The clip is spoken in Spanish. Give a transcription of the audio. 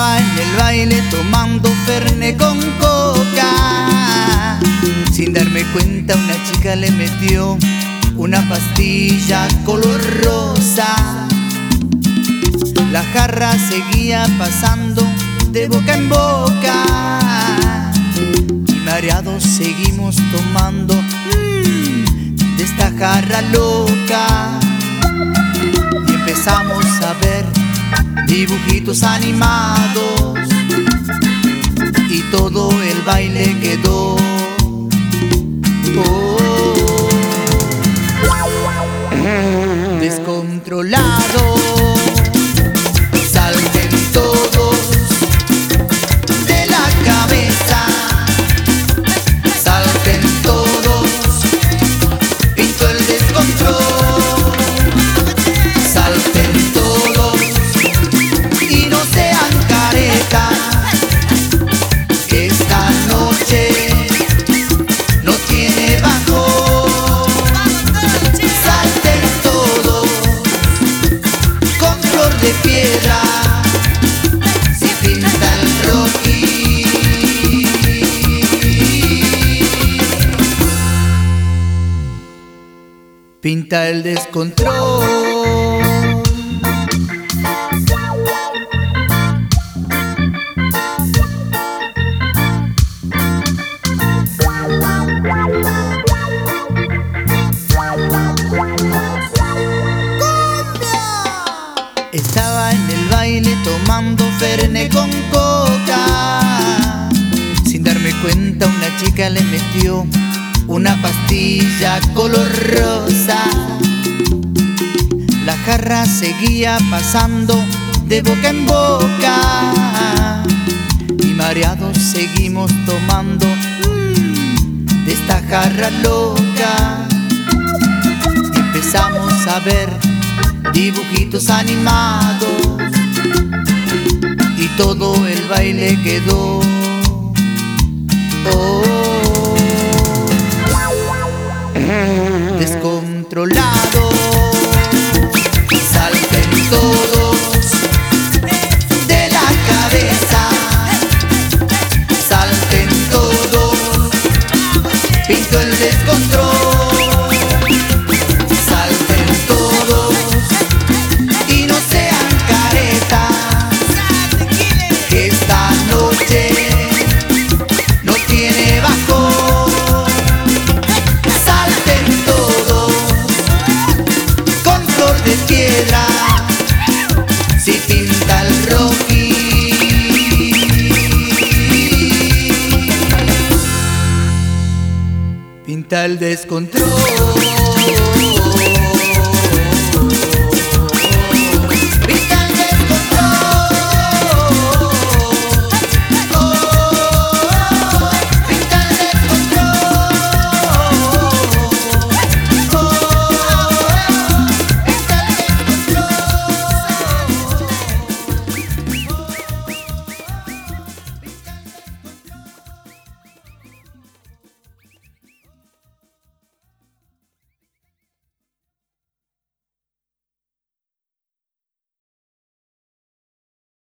Estaba en el baile tomando Fernet con coca. Sin darme cuenta una chica le metió una pastilla color rosa. La jarra seguía pasando de boca en boca y mareados seguimos tomando de esta jarra loca. Y empezamos a ver dibujitos animados y todo el baile quedó descontrolado. Salten todos de la cabeza, salten todos, pintó el descontrol. Salten todos y no sean caretas, que esta noche no tiene bajón. Salten todos con flor de piedra, si pinta el Rocky. Pinta el descontrol. Estaba en el baile tomando Fernet con coca. Sin darme cuenta una chica le metió una pastilla color rosa. La jarra seguía pasando de boca en boca y mareados seguimos tomando de esta jarra loca. Y empezamos a ver dibujitos animados y todo el baile quedó descontrolado. Salten todos de la cabeza, salten todos, pintó el descontrol. Salten todos y no sean caretas, que esta noche no tiene bajón. Salten todos con flor de piedra, si pinta el Rocky. Pinta el descontrol.